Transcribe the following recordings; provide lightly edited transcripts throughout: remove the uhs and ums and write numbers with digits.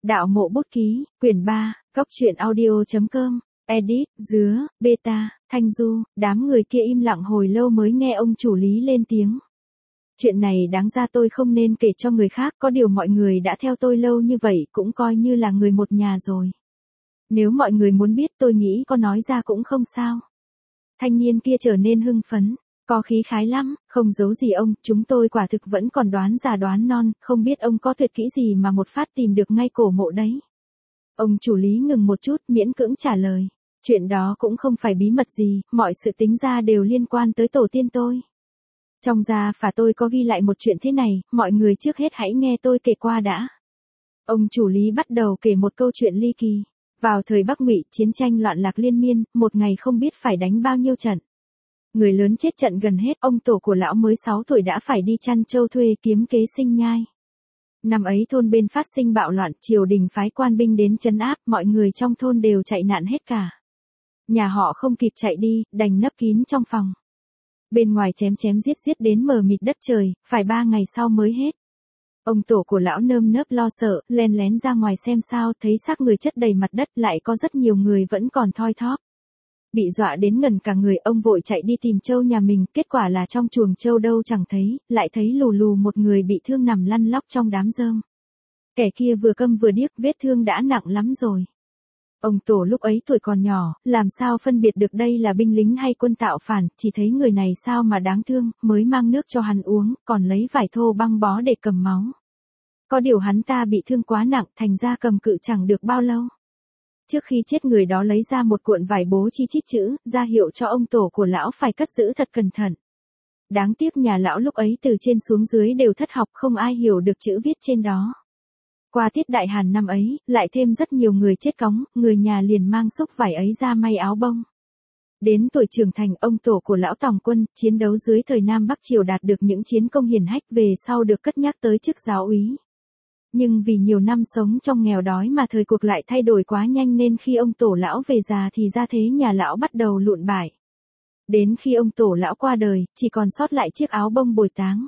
Đạo mộ bút ký, quyển 3, góc truyện audio.com, edit, dứa, beta, Thanh Du, đám người kia im lặng hồi lâu mới nghe ông chủ Lý lên tiếng. Chuyện này đáng ra tôi không nên kể cho người khác, có điều mọi người đã theo tôi lâu như vậy cũng coi như là người một nhà rồi. Nếu mọi người muốn biết tôi nghĩ có nói ra cũng không sao. Thanh niên kia trở nên hưng phấn, có khí khái lắm, không giấu gì ông, chúng tôi quả thực vẫn còn đoán già đoán non, không biết ông có tuyệt kỹ gì mà một phát tìm được ngay cổ mộ đấy. Ông chủ Lý ngừng một chút, miễn cưỡng trả lời. Chuyện đó cũng không phải bí mật gì, mọi sự tính ra đều liên quan tới tổ tiên tôi. Trong gia phả tôi có ghi lại một chuyện thế này, mọi người trước hết hãy nghe tôi kể qua đã. Ông chủ Lý bắt đầu kể một câu chuyện ly kỳ. Vào thời Bắc Ngụy, chiến tranh loạn lạc liên miên, một ngày không biết phải đánh bao nhiêu trận. Người lớn chết trận gần hết, ông tổ của lão mới 6 tuổi đã phải đi chăn trâu thuê kiếm kế sinh nhai. Năm ấy thôn bên phát sinh bạo loạn, triều đình phái quan binh đến trấn áp, mọi người trong thôn đều chạy nạn hết cả. Nhà họ không kịp chạy đi, đành nấp kín trong phòng. Bên ngoài chém chém giết giết đến mờ mịt đất trời, phải 3 ngày sau mới hết. Ông tổ của lão nơm nớp lo sợ, len lén ra ngoài xem sao, thấy xác người chất đầy mặt đất, lại có rất nhiều người vẫn còn thoi thóp. Bị dọa đến ngần cả người, ông vội chạy đi tìm trâu nhà mình, kết quả là trong chuồng trâu đâu chẳng thấy, lại thấy lù lù một người bị thương nằm lăn lóc trong đám rơm. Kẻ kia vừa câm vừa điếc, vết thương đã nặng lắm rồi. Ông tổ lúc ấy tuổi còn nhỏ, làm sao phân biệt được đây là binh lính hay quân tạo phản, chỉ thấy người này sao mà đáng thương, mới mang nước cho hắn uống, còn lấy vải thô băng bó để cầm máu. Có điều hắn ta bị thương quá nặng, thành ra cầm cự chẳng được bao lâu. Trước khi chết người đó lấy ra một cuộn vải bố chi chít chữ, ra hiệu cho ông tổ của lão phải cất giữ thật cẩn thận. Đáng tiếc nhà lão lúc ấy từ trên xuống dưới đều thất học, không ai hiểu được chữ viết trên đó. Qua tiết đại hàn năm ấy, lại thêm rất nhiều người chết cóng, người nhà liền mang xúc vải ấy ra may áo bông. Đến tuổi trưởng thành, ông tổ của lão Tòng Quân, chiến đấu dưới thời Nam Bắc Triều đạt được những chiến công hiển hách, về sau được cất nhắc tới chức giáo úy. Nhưng vì nhiều năm sống trong nghèo đói mà thời cuộc lại thay đổi quá nhanh nên khi ông tổ lão về già thì gia thế nhà lão bắt đầu lụn bại. Đến khi ông tổ lão qua đời, chỉ còn sót lại chiếc áo bông bồi táng.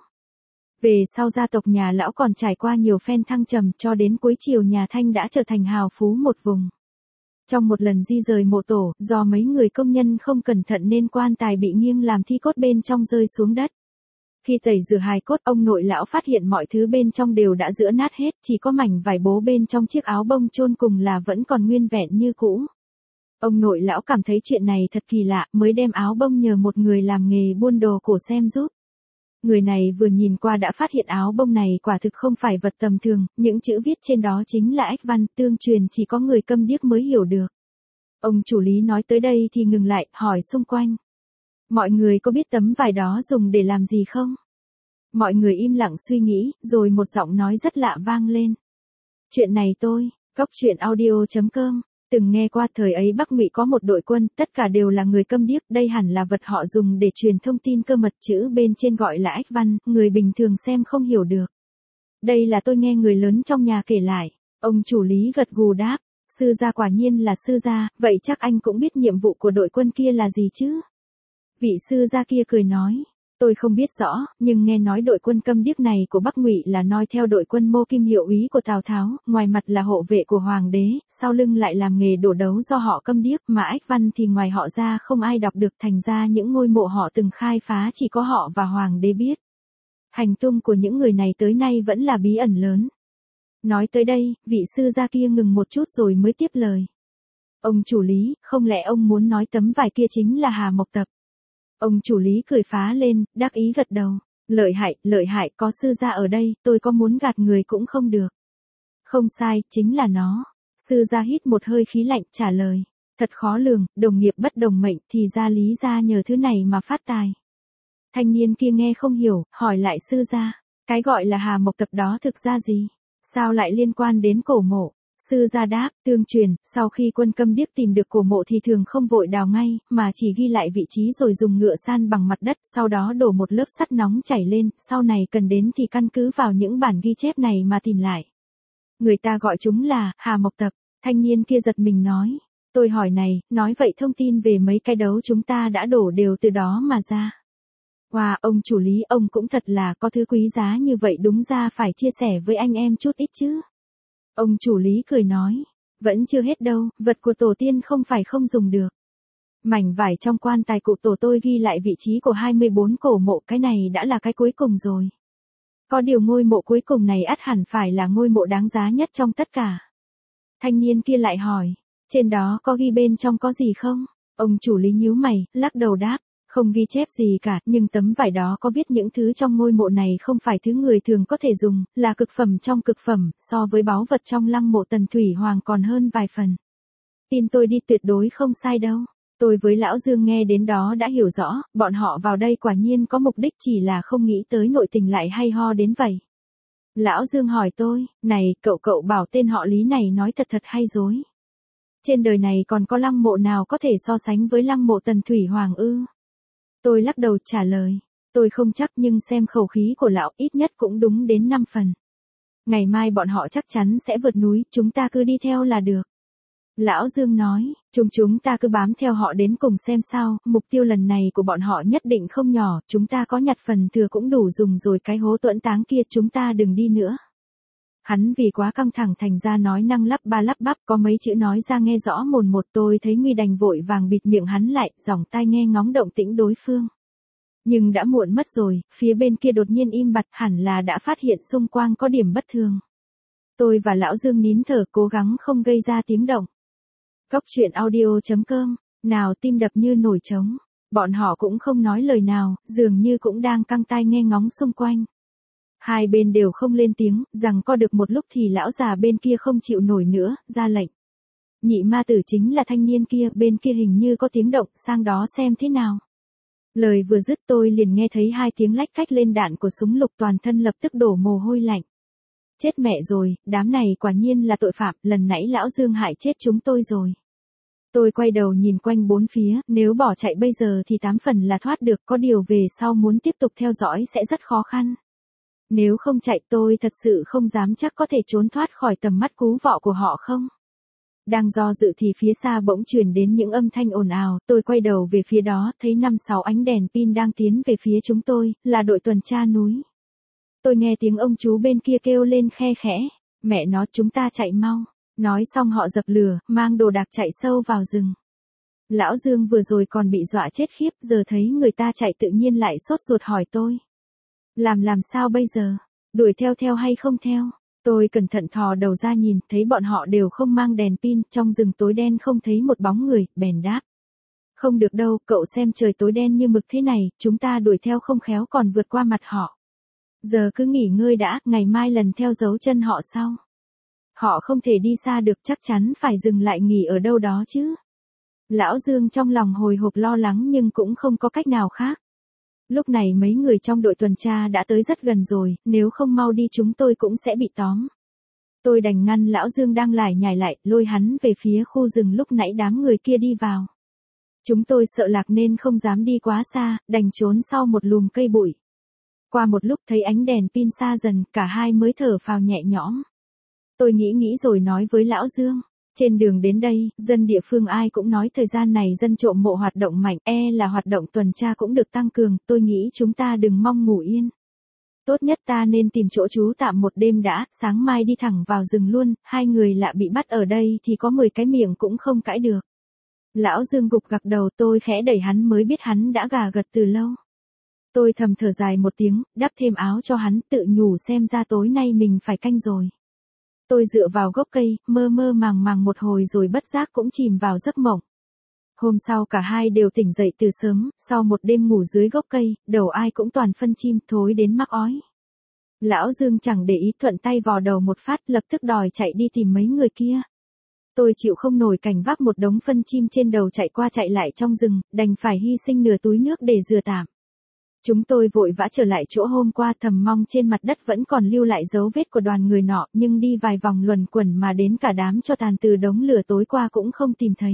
Về sau gia tộc nhà lão còn trải qua nhiều phen thăng trầm cho đến cuối triều nhà Thanh đã trở thành hào phú một vùng. Trong một lần di rời mộ tổ, do mấy người công nhân không cẩn thận nên quan tài bị nghiêng làm thi cốt bên trong rơi xuống đất. Khi tẩy rửa hài cốt, ông nội lão phát hiện mọi thứ bên trong đều đã giã nát hết, chỉ có mảnh vải bố bên trong chiếc áo bông chôn cùng là vẫn còn nguyên vẹn như cũ. Ông nội lão cảm thấy chuyện này thật kỳ lạ, mới đem áo bông nhờ một người làm nghề buôn đồ cổ xem giúp. Người này vừa nhìn qua đã phát hiện áo bông này quả thực không phải vật tầm thường, những chữ viết trên đó chính là ách văn, tương truyền chỉ có người câm điếc mới hiểu được. Ông chủ Lý nói tới đây thì ngừng lại, hỏi xung quanh. Mọi người có biết tấm vải đó dùng để làm gì không? Mọi người im lặng suy nghĩ, rồi một giọng nói rất lạ vang lên. Chuyện này tôi, góc truyện audio.com, từng nghe qua. Thời ấy Bắc Ngụy có một đội quân, tất cả đều là người câm điếc, đây hẳn là vật họ dùng để truyền thông tin cơ mật, chữ bên trên gọi là ách văn, người bình thường xem không hiểu được. Đây là tôi nghe người lớn trong nhà kể lại. Ông chủ Lý gật gù đáp, sư gia quả nhiên là sư gia, vậy chắc anh cũng biết nhiệm vụ của đội quân kia là gì chứ? Vị sư gia kia cười nói. Tôi không biết rõ, nhưng nghe nói đội quân câm điếc này của Bắc Ngụy là noi theo đội quân Mô Kim hiệu úy của Tào Tháo, ngoài mặt là hộ vệ của hoàng đế, sau lưng lại làm nghề đổ đấu do họ câm điếc, mà ách văn thì ngoài họ ra không ai đọc được, thành ra những ngôi mộ họ từng khai phá chỉ có họ và hoàng đế biết. Hành tung của những người này tới nay vẫn là bí ẩn lớn. Nói tới đây, vị sư gia kia ngừng một chút rồi mới tiếp lời. Ông chủ Lý, không lẽ ông muốn nói tấm vải kia chính là Hà Mộc Tập? Ông chủ Lý cười phá lên, đắc ý gật đầu. Lợi hại, có sư gia ở đây, tôi có muốn gạt người cũng không được. Không sai, chính là nó. Sư gia hít một hơi khí lạnh, trả lời. Thật khó lường, đồng nghiệp bất đồng mệnh, thì ra Lý gia nhờ thứ này mà phát tài. Thanh niên kia nghe không hiểu, hỏi lại sư gia. Cái gọi là Hà Mộc Tập đó thực ra gì? Sao lại liên quan đến cổ mộ? Sư gia đáp, tương truyền, sau khi quân câm điếc tìm được cổ mộ thì thường không vội đào ngay, mà chỉ ghi lại vị trí rồi dùng ngựa san bằng mặt đất, sau đó đổ một lớp sắt nóng chảy lên, sau này cần đến thì căn cứ vào những bản ghi chép này mà tìm lại. Người ta gọi chúng là Hà Mộc Tập. Thanh niên kia giật mình nói. Tôi hỏi này, nói vậy thông tin về mấy cái đấu chúng ta đã đổ đều từ đó mà ra. Wow, ông chủ Lý, ông cũng thật là có thứ quý giá như vậy, đúng ra phải chia sẻ với anh em chút ít chứ. Ông chủ Lý cười nói, vẫn chưa hết đâu, vật của tổ tiên không phải không dùng được. Mảnh vải trong quan tài cụ tổ tôi ghi lại vị trí của 24 cổ mộ, cái này đã là cái cuối cùng rồi. Có điều ngôi mộ cuối cùng này ắt hẳn phải là ngôi mộ đáng giá nhất trong tất cả. Thanh niên kia lại hỏi, trên đó có ghi bên trong có gì không? Ông chủ Lý nhíu mày, lắc đầu đáp, không ghi chép gì cả, nhưng tấm vải đó có viết những thứ trong ngôi mộ này không phải thứ người thường có thể dùng, là cực phẩm trong cực phẩm, so với báu vật trong lăng mộ Tần Thủy Hoàng còn hơn vài phần. Tin tôi đi, tuyệt đối không sai đâu. Tôi với Lão Dương nghe đến đó đã hiểu rõ, bọn họ vào đây quả nhiên có mục đích, chỉ là không nghĩ tới nội tình lại hay ho đến vậy. Lão Dương hỏi tôi, này, cậu bảo tên họ Lý này nói thật hay dối? Trên đời này còn có lăng mộ nào có thể so sánh với lăng mộ Tần Thủy Hoàng ư? Tôi lắc đầu trả lời, tôi không chắc, nhưng xem khẩu khí của lão ít nhất cũng đúng đến 5 phần. Ngày mai bọn họ chắc chắn sẽ vượt núi, chúng ta cứ đi theo là được. Lão Dương nói, chúng ta cứ bám theo họ đến cùng xem sao, mục tiêu lần này của bọn họ nhất định không nhỏ, chúng ta có nhặt phần thừa cũng đủ dùng rồi, cái hố tuẫn táng kia chúng ta đừng đi nữa. Hắn vì quá căng thẳng thành ra nói năng lắp ba lắp bắp, có mấy chữ nói ra nghe rõ mồn một, tôi thấy nguy đành vội vàng bịt miệng hắn lại, giỏng tai nghe ngóng động tĩnh đối phương. Nhưng đã muộn mất rồi, phía bên kia đột nhiên im bặt, hẳn là đã phát hiện xung quanh có điểm bất thường. Tôi và Lão Dương nín thở cố gắng không gây ra tiếng động. Cóc truyện audio.com, nào tim đập như nổi trống. Bọn họ cũng không nói lời nào, dường như cũng đang căng tai nghe ngóng xung quanh. Hai bên đều không lên tiếng, rằng co được một lúc thì lão già bên kia không chịu nổi nữa, ra lệnh. Nhị ma tử chính là thanh niên kia, bên kia hình như có tiếng động, sang đó xem thế nào. Lời vừa dứt tôi liền nghe thấy 2 tiếng lách cách lên đạn của súng lục, toàn thân lập tức đổ mồ hôi lạnh. Chết mẹ rồi, đám này quả nhiên là tội phạm, lần nãy Lão Dương hại chết chúng tôi rồi. Tôi quay đầu nhìn quanh bốn phía, nếu bỏ chạy bây giờ thì 8 phần là thoát được, có điều về sau muốn tiếp tục theo dõi sẽ rất khó khăn. Nếu không chạy tôi thật sự không dám chắc có thể trốn thoát khỏi tầm mắt cú vọ của họ không. Đang do dự thì phía xa bỗng truyền đến những âm thanh ồn ào, tôi quay đầu về phía đó, thấy 5-6 ánh đèn pin đang tiến về phía chúng tôi, là đội tuần tra núi. Tôi nghe tiếng ông chú bên kia kêu lên khe khẽ, mẹ nó chúng ta chạy mau. Nói xong họ dập lửa, mang đồ đạc chạy sâu vào rừng. Lão Dương vừa rồi còn bị dọa chết khiếp, giờ thấy người ta chạy tự nhiên lại sốt ruột hỏi tôi. Làm sao bây giờ? Đuổi theo hay không theo? Tôi cẩn thận thò đầu ra nhìn, thấy bọn họ đều không mang đèn pin, trong rừng tối đen không thấy một bóng người, bèn đáp. Không được đâu, cậu xem trời tối đen như mực thế này, chúng ta đuổi theo không khéo còn vượt qua mặt họ. Giờ cứ nghỉ ngơi đã, ngày mai lần theo dấu chân họ sau. Họ không thể đi xa được, chắc chắn phải dừng lại nghỉ ở đâu đó chứ. Lão Dương trong lòng hồi hộp lo lắng nhưng cũng không có cách nào khác. Lúc này mấy người trong đội tuần tra đã tới rất gần rồi, nếu không mau đi chúng tôi cũng sẽ bị tóm. Tôi đành ngăn Lão Dương đang lải nhải lại, lôi hắn về phía khu rừng lúc nãy đám người kia đi vào. Chúng tôi sợ lạc nên không dám đi quá xa, đành trốn sau một lùm cây bụi. Qua một lúc thấy ánh đèn pin xa dần, cả hai mới thở phào nhẹ nhõm. Tôi nghĩ rồi nói với Lão Dương. Trên đường đến đây, dân địa phương ai cũng nói thời gian này dân trộm mộ hoạt động mạnh, là hoạt động tuần tra cũng được tăng cường, tôi nghĩ chúng ta đừng mong ngủ yên. Tốt nhất ta nên tìm chỗ trú tạm một đêm đã, sáng mai đi thẳng vào rừng luôn, 2 người lạ bị bắt ở đây thì có 10 cái miệng cũng không cãi được. Lão Dương gục gặc đầu, tôi khẽ đẩy hắn mới biết hắn đã gà gật từ lâu. Tôi thầm thở dài một tiếng, đắp thêm áo cho hắn, tự nhủ xem ra tối nay mình phải canh rồi. Tôi dựa vào gốc cây, mơ màng một hồi rồi bất giác cũng chìm vào giấc mộng. Hôm sau cả hai đều tỉnh dậy từ sớm, sau một đêm ngủ dưới gốc cây, đầu ai cũng toàn phân chim, thối đến mắc ói. Lão Dương chẳng để ý, thuận tay vò đầu một phát, lập tức đòi chạy đi tìm mấy người kia. Tôi chịu không nổi cảnh vác một đống phân chim trên đầu chạy qua chạy lại trong rừng, đành phải hy sinh nửa túi nước để rửa tạm. Chúng tôi vội vã trở lại chỗ hôm qua, thầm mong trên mặt đất vẫn còn lưu lại dấu vết của đoàn người nọ, nhưng đi vài vòng luẩn quẩn mà đến cả đám tro tàn từ đống lửa tối qua cũng không tìm thấy.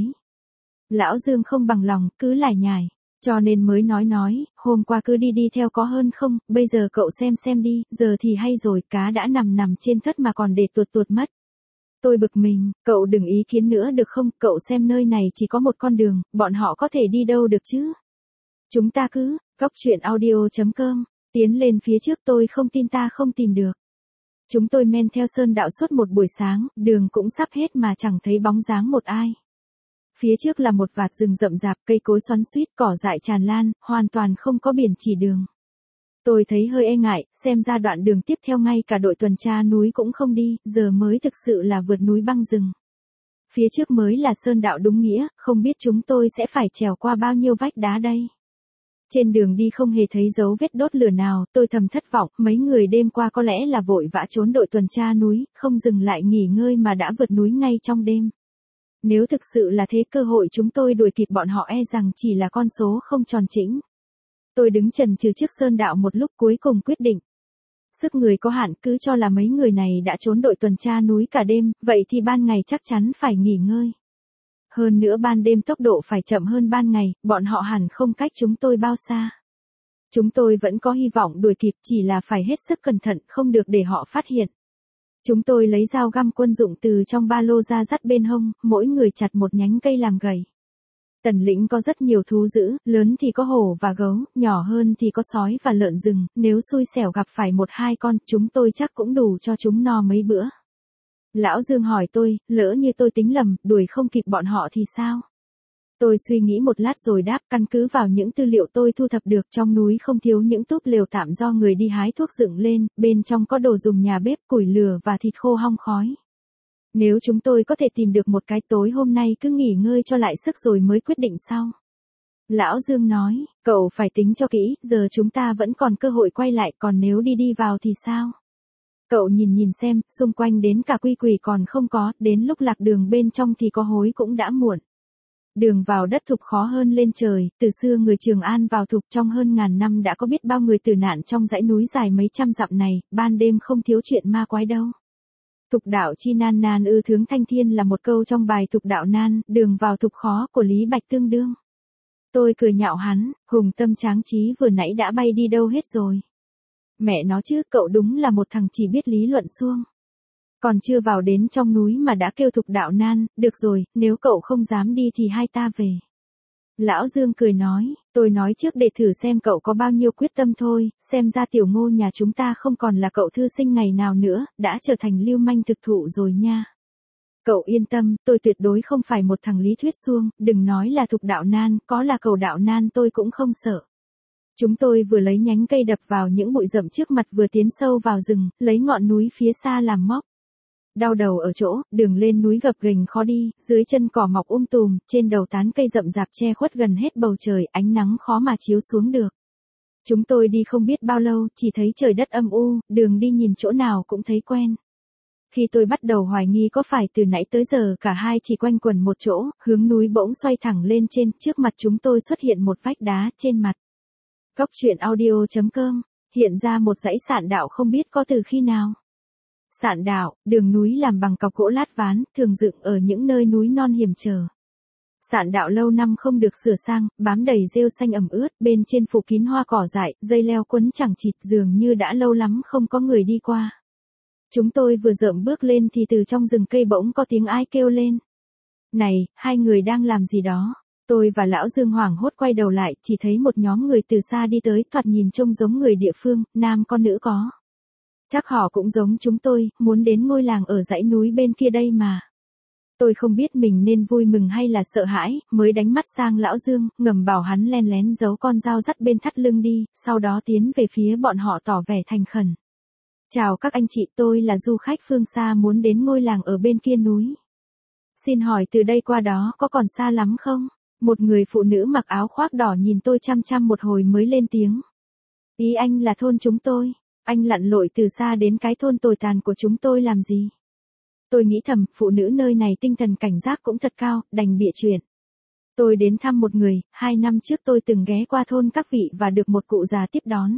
Lão Dương không bằng lòng, cứ lải nhải, cho nên mới nói, hôm qua cứ đi theo có hơn không, bây giờ cậu xem đi, giờ thì hay rồi, cá đã nằm trên thất mà còn để tuột mất. Tôi bực mình, cậu đừng ý kiến nữa được không, cậu xem nơi này chỉ có một con đường, bọn họ có thể đi đâu được chứ. Chúng ta cứ, cóc truyện audio.com, tiến lên phía trước, tôi không tin ta không tìm được. Chúng tôi men theo sơn đạo suốt một buổi sáng, đường cũng sắp hết mà chẳng thấy bóng dáng một ai. Phía trước là một vạt rừng rậm rạp, cây cối xoắn xuýt, cỏ dại tràn lan, hoàn toàn không có biển chỉ đường. Tôi thấy hơi e ngại, xem ra đoạn đường tiếp theo ngay cả đội tuần tra núi cũng không đi, giờ mới thực sự là vượt núi băng rừng. Phía trước mới là sơn đạo đúng nghĩa, không biết chúng tôi sẽ phải trèo qua bao nhiêu vách đá đây. Trên đường đi không hề thấy dấu vết đốt lửa nào, tôi thầm thất vọng, mấy người đêm qua có lẽ là vội vã trốn đội tuần tra núi, không dừng lại nghỉ ngơi mà đã vượt núi ngay trong đêm. Nếu thực sự là thế, cơ hội chúng tôi đuổi kịp bọn họ e rằng chỉ là con số không tròn chỉnh. Tôi đứng chần chừ trước sơn đạo một lúc, cuối cùng quyết định. Sức người có hạn, cứ cho là mấy người này đã trốn đội tuần tra núi cả đêm, vậy thì ban ngày chắc chắn phải nghỉ ngơi. Hơn nữa ban đêm tốc độ phải chậm hơn ban ngày, bọn họ hẳn không cách chúng tôi bao xa. Chúng tôi vẫn có hy vọng đuổi kịp, chỉ là phải hết sức cẩn thận, không được để họ phát hiện. Chúng tôi lấy dao găm quân dụng từ trong ba lô ra dắt bên hông, mỗi người chặt một nhánh cây làm gậy. Tần lĩnh có rất nhiều thú dữ, lớn thì có hổ và gấu, nhỏ hơn thì có sói và lợn rừng, nếu xui xẻo gặp phải một hai con, chúng tôi chắc cũng đủ cho chúng no mấy bữa. Lão Dương hỏi tôi, lỡ như tôi tính lầm, đuổi không kịp bọn họ thì sao? Tôi suy nghĩ một lát rồi đáp, căn cứ vào những tư liệu tôi thu thập được, trong núi không thiếu những túp lều tạm do người đi hái thuốc dựng lên, bên trong có đồ dùng nhà bếp, củi lửa và thịt khô hong khói. Nếu chúng tôi có thể tìm được một cái, tối hôm nay cứ nghỉ ngơi cho lại sức rồi mới quyết định sau. Lão Dương nói, cậu phải tính cho kỹ, giờ chúng ta vẫn còn cơ hội quay lại, còn nếu đi vào thì sao? Cậu nhìn xem, xung quanh đến cả quy quỷ còn không có, đến lúc lạc đường bên trong thì có hối cũng đã muộn. Đường vào đất Thục khó hơn lên trời, từ xưa người Trường An vào Thục trong hơn ngàn năm đã có biết bao người tử nạn trong dãy núi dài mấy trăm dặm này, ban đêm không thiếu chuyện ma quái đâu. Thục đạo chi nan nan ư thướng thanh thiên là một câu trong bài Thục đạo nan, đường vào Thục khó của Lý Bạch tương đương. Tôi cười nhạo hắn, hùng tâm tráng trí vừa nãy đã bay đi đâu hết rồi. Mẹ nó chứ, cậu đúng là một thằng chỉ biết lý luận suông. Còn chưa vào đến trong núi mà đã kêu Thục đạo nan, được rồi, nếu cậu không dám đi thì hai ta về. Lão Dương cười nói, tôi nói trước để thử xem cậu có bao nhiêu quyết tâm thôi, xem ra tiểu Ngô nhà chúng ta không còn là cậu thư sinh ngày nào nữa, đã trở thành lưu manh thực thụ rồi nha. Cậu yên tâm, tôi tuyệt đối không phải một thằng lý thuyết suông, đừng nói là Thục đạo nan, có là cầu đạo nan tôi cũng không sợ. Chúng tôi vừa lấy nhánh cây đập vào những bụi rậm trước mặt vừa tiến sâu vào rừng, lấy ngọn núi phía xa làm móc. Đau đầu ở chỗ, đường lên núi gập ghềnh khó đi, dưới chân cỏ mọc tùm, trên đầu tán cây rậm rạp che khuất gần hết bầu trời, ánh nắng khó mà chiếu xuống được. Chúng tôi đi không biết bao lâu, chỉ thấy trời đất âm u, đường đi nhìn chỗ nào cũng thấy quen. Khi tôi bắt đầu hoài nghi có phải từ nãy tới giờ cả hai chỉ quanh quẩn một chỗ, hướng núi bỗng xoay thẳng lên trên, trước mặt chúng tôi xuất hiện một vách đá trên mặt. Góc truyện audio.com, hiện ra một dãy sạn đạo không biết có từ khi nào. Sạn đạo, đường núi làm bằng cọc gỗ lát ván, thường dựng ở những nơi núi non hiểm trở. Sạn đạo lâu năm không được sửa sang, bám đầy rêu xanh ẩm ướt, bên trên phủ kín hoa cỏ dại, dây leo quấn chẳng chịt, dường như đã lâu lắm không có người đi qua. Chúng tôi vừa dợm bước lên thì từ trong rừng cây bỗng có tiếng ai kêu lên. Này, hai người đang làm gì đó? Tôi và lão Dương hoảng hốt quay đầu lại, chỉ thấy một nhóm người từ xa đi tới, thoạt nhìn trông giống người địa phương, nam con nữ có. Chắc họ cũng giống chúng tôi, muốn đến ngôi làng ở dãy núi bên kia đây mà. Tôi không biết mình nên vui mừng hay là sợ hãi, mới đánh mắt sang lão Dương, ngầm bảo hắn len lén giấu con dao dắt bên thắt lưng đi, sau đó tiến về phía bọn họ tỏ vẻ thành khẩn. Chào các anh chị, tôi là du khách phương xa muốn đến ngôi làng ở bên kia núi. Xin hỏi từ đây qua đó có còn xa lắm không? Một người phụ nữ mặc áo khoác đỏ nhìn tôi chăm chăm một hồi mới lên tiếng. Ý anh là thôn chúng tôi, anh lặn lội từ xa đến cái thôn tồi tàn của chúng tôi làm gì? Tôi nghĩ thầm, phụ nữ nơi này tinh thần cảnh giác cũng thật cao, đành bịa chuyện. Tôi đến thăm một người, 2 năm trước tôi từng ghé qua thôn các vị và được một cụ già tiếp đón.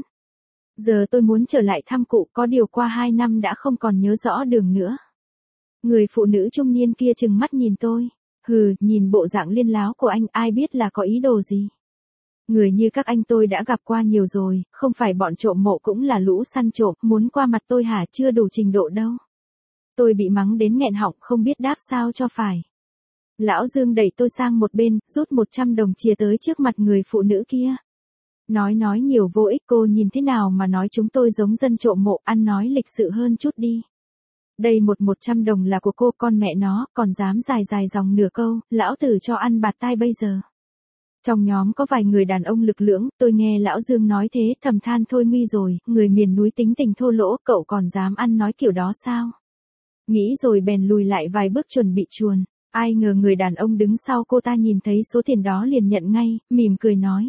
Giờ tôi muốn trở lại thăm cụ, có điều qua 2 năm đã không còn nhớ rõ đường nữa. Người phụ nữ trung niên kia trừng mắt nhìn tôi. Hừ, nhìn bộ dạng liên láo của anh, ai biết là có ý đồ gì. Người như các anh tôi đã gặp qua nhiều rồi, không phải bọn trộm mộ cũng là lũ săn trộm, muốn qua mặt tôi hả, chưa đủ trình độ đâu. Tôi bị mắng đến nghẹn họng, không biết đáp sao cho phải. Lão Dương đẩy tôi sang một bên, rút 100 đồng chìa tới trước mặt người phụ nữ kia. Nói nhiều vô ích, cô nhìn thế nào mà nói chúng tôi giống dân trộm mộ, ăn nói lịch sự hơn chút đi. Đây 100 đồng là của cô, con mẹ nó, còn dám dài dòng nửa câu, lão tử cho ăn bạt tai bây giờ. Trong nhóm có vài người đàn ông lực lưỡng, tôi nghe lão Dương nói thế thầm than thôi nguy rồi, người miền núi tính tình thô lỗ, cậu còn dám ăn nói kiểu đó sao? Nghĩ rồi bèn lùi lại vài bước chuẩn bị chuồn. Ai ngờ người đàn ông đứng sau cô ta nhìn thấy số tiền đó liền nhận ngay, mỉm cười nói.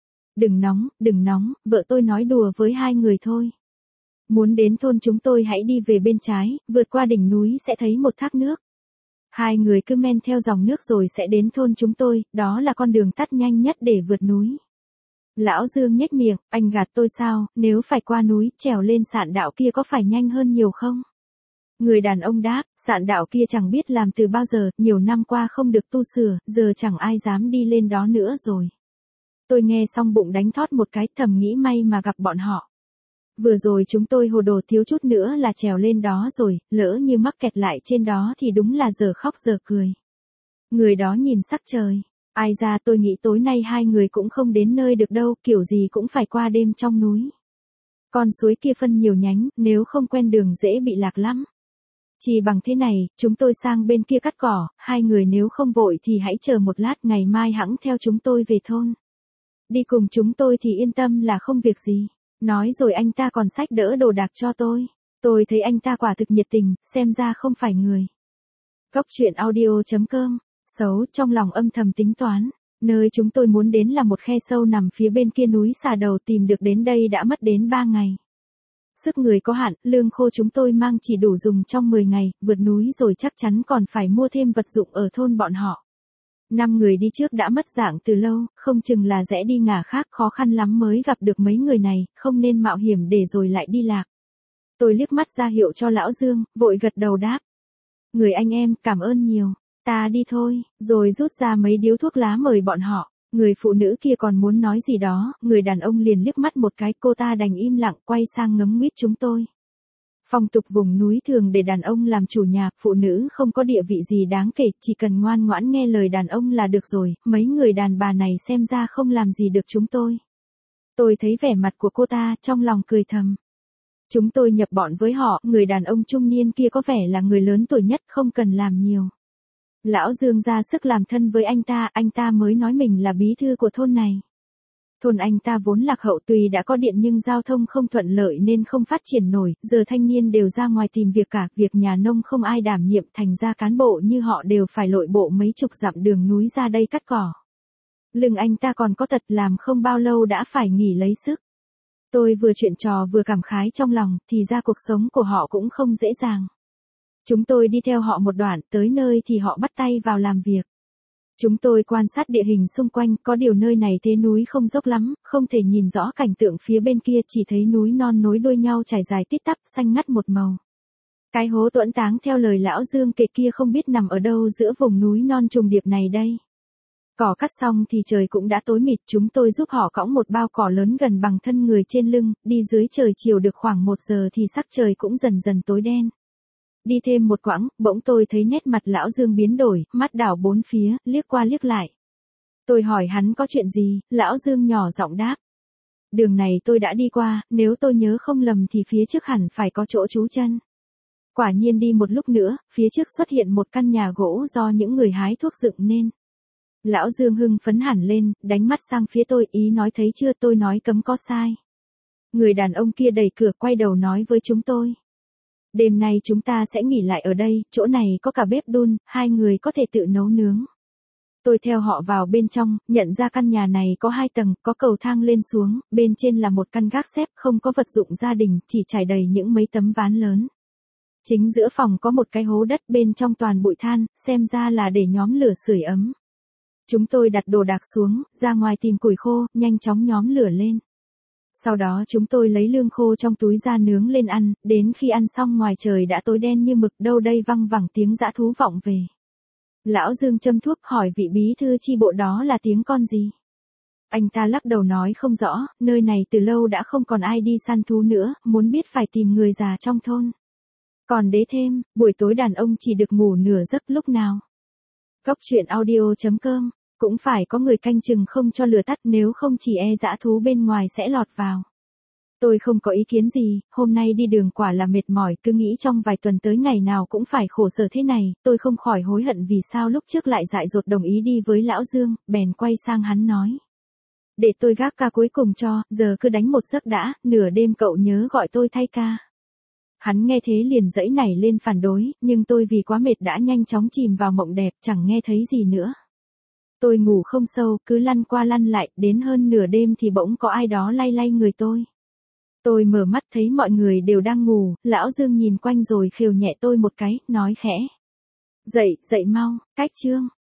Đừng nóng, vợ tôi nói đùa với hai người thôi. Muốn đến thôn chúng tôi hãy đi về bên trái, vượt qua đỉnh núi sẽ thấy một thác nước. Hai người cứ men theo dòng nước rồi sẽ đến thôn chúng tôi, đó là con đường tắt nhanh nhất để vượt núi. Lão Dương nhếch miệng, anh gạt tôi sao, nếu phải qua núi, trèo lên sạn đạo kia có phải nhanh hơn nhiều không? Người đàn ông đáp, sạn đạo kia chẳng biết làm từ bao giờ, nhiều năm qua không được tu sửa, giờ chẳng ai dám đi lên đó nữa rồi. Tôi nghe xong bụng đánh thót một cái, thầm nghĩ may mà gặp bọn họ. Vừa rồi chúng tôi hồ đồ thiếu chút nữa là trèo lên đó rồi, lỡ như mắc kẹt lại trên đó thì đúng là giờ khóc giờ cười. Người đó nhìn sắc trời. Ai ra tôi nghĩ tối nay hai người cũng không đến nơi được đâu, kiểu gì cũng phải qua đêm trong núi. Con suối kia phân nhiều nhánh, nếu không quen đường dễ bị lạc lắm. Chỉ bằng thế này, chúng tôi sang bên kia cắt cỏ, hai người nếu không vội thì hãy chờ một lát, ngày mai hẵng theo chúng tôi về thôn. Đi cùng chúng tôi thì yên tâm là không việc gì. Nói rồi anh ta còn xách đỡ đồ đạc cho tôi. Tôi thấy anh ta quả thực nhiệt tình, xem ra không phải người. Góc truyện audio.com, xấu trong lòng âm thầm tính toán. Nơi chúng tôi muốn đến là một khe sâu nằm phía bên kia núi xà đầu, tìm được đến đây đã mất đến 3 ngày. Sức người có hạn, lương khô chúng tôi mang chỉ đủ dùng trong 10 ngày, vượt núi rồi chắc chắn còn phải mua thêm vật dụng ở thôn bọn họ. 5 người đi trước đã mất dạng từ lâu, không chừng là rẽ đi ngả khác, khó khăn lắm mới gặp được mấy người này, không nên mạo hiểm để rồi lại đi lạc. Tôi liếc mắt ra hiệu cho lão Dương, vội gật đầu đáp. Người anh em, cảm ơn nhiều, ta đi thôi, rồi rút ra mấy điếu thuốc lá mời bọn họ. Người phụ nữ kia còn muốn nói gì đó, người đàn ông liền liếc mắt một cái, cô ta đành im lặng quay sang ngấm nguyết chúng tôi. Phong tục vùng núi thường để đàn ông làm chủ nhà, phụ nữ không có địa vị gì đáng kể, chỉ cần ngoan ngoãn nghe lời đàn ông là được rồi, mấy người đàn bà này xem ra không làm gì được chúng tôi. Tôi thấy vẻ mặt của cô ta, trong lòng cười thầm. Chúng tôi nhập bọn với họ, người đàn ông trung niên kia có vẻ là người lớn tuổi nhất, không cần làm nhiều. Lão Dương ra sức làm thân với anh ta mới nói mình là bí thư của thôn này. Thôn anh ta vốn lạc hậu, tuy đã có điện nhưng giao thông không thuận lợi nên không phát triển nổi, giờ thanh niên đều ra ngoài tìm việc cả, việc nhà nông không ai đảm nhiệm, thành ra cán bộ như họ đều phải lội bộ mấy chục dặm đường núi ra đây cắt cỏ. Lưng anh ta còn có tật, làm không bao lâu đã phải nghỉ lấy sức. Tôi vừa chuyện trò vừa cảm khái trong lòng, thì ra cuộc sống của họ cũng không dễ dàng. Chúng tôi đi theo họ một đoạn, tới nơi thì họ bắt tay vào làm việc. Chúng tôi quan sát địa hình xung quanh, có điều nơi này thế núi không dốc lắm, không thể nhìn rõ cảnh tượng phía bên kia, chỉ thấy núi non nối đuôi nhau trải dài tít tắp, xanh ngắt một màu. Cái hố tuẫn táng theo lời lão Dương kể kia không biết nằm ở đâu giữa vùng núi non trùng điệp này đây. Cỏ cắt xong thì trời cũng đã tối mịt, chúng tôi giúp họ cõng một bao cỏ lớn gần bằng thân người trên lưng, đi dưới trời chiều được khoảng 1 giờ thì sắc trời cũng dần dần tối đen. Đi thêm một quãng, bỗng tôi thấy nét mặt lão Dương biến đổi, mắt đảo bốn phía, liếc qua liếc lại. Tôi hỏi hắn có chuyện gì, lão Dương nhỏ giọng đáp. Đường này tôi đã đi qua, nếu tôi nhớ không lầm thì phía trước hẳn phải có chỗ trú chân. Quả nhiên đi một lúc nữa, phía trước xuất hiện một căn nhà gỗ do những người hái thuốc dựng nên. Lão Dương hưng phấn hẳn lên, đánh mắt sang phía tôi, ý nói thấy chưa, tôi nói cấm có sai. Người đàn ông kia đẩy cửa quay đầu nói với chúng tôi. Đêm nay chúng ta sẽ nghỉ lại ở đây, chỗ này có cả bếp đun, hai người có thể tự nấu nướng. Tôi theo họ vào bên trong, nhận ra căn nhà này có 2 tầng, có cầu thang lên xuống, bên trên là một căn gác xếp, không có vật dụng gia đình, chỉ trải đầy những mấy tấm ván lớn. Chính giữa phòng có một cái hố đất, bên trong toàn bụi than, xem ra là để nhóm lửa sưởi ấm. Chúng tôi đặt đồ đạc xuống, ra ngoài tìm củi khô, nhanh chóng nhóm lửa lên. Sau đó chúng tôi lấy lương khô trong túi ra nướng lên ăn, đến khi ăn xong ngoài trời đã tối đen như mực, đâu đây văng vẳng tiếng dã thú vọng về. Lão Dương châm thuốc hỏi vị bí thư chi bộ đó là tiếng con gì. Anh ta lắc đầu nói không rõ, nơi này từ lâu đã không còn ai đi săn thú nữa, muốn biết phải tìm người già trong thôn. Còn đế thêm, buổi tối đàn ông chỉ được ngủ nửa giấc lúc nào. Góc truyện audio.com Cũng phải có người canh chừng không cho lửa tắt, nếu không chỉ e dã thú bên ngoài sẽ lọt vào. Tôi không có ý kiến gì, hôm nay đi đường quả là mệt mỏi, cứ nghĩ trong vài tuần tới ngày nào cũng phải khổ sở thế này, tôi không khỏi hối hận vì sao lúc trước lại dại dột đồng ý đi với lão Dương, bèn quay sang hắn nói. Để tôi gác ca cuối cùng cho, giờ cứ đánh một giấc đã, nửa đêm cậu nhớ gọi tôi thay ca. Hắn nghe thế liền giãy nảy lên phản đối, nhưng tôi vì quá mệt đã nhanh chóng chìm vào mộng đẹp, chẳng nghe thấy gì nữa. Tôi ngủ không sâu, cứ lăn qua lăn lại, đến hơn nửa đêm thì bỗng có ai đó lay lay người tôi. Tôi mở mắt thấy mọi người đều đang ngủ, lão Dương nhìn quanh rồi khều nhẹ tôi một cái, nói khẽ. Dậy, dậy mau, cách chương.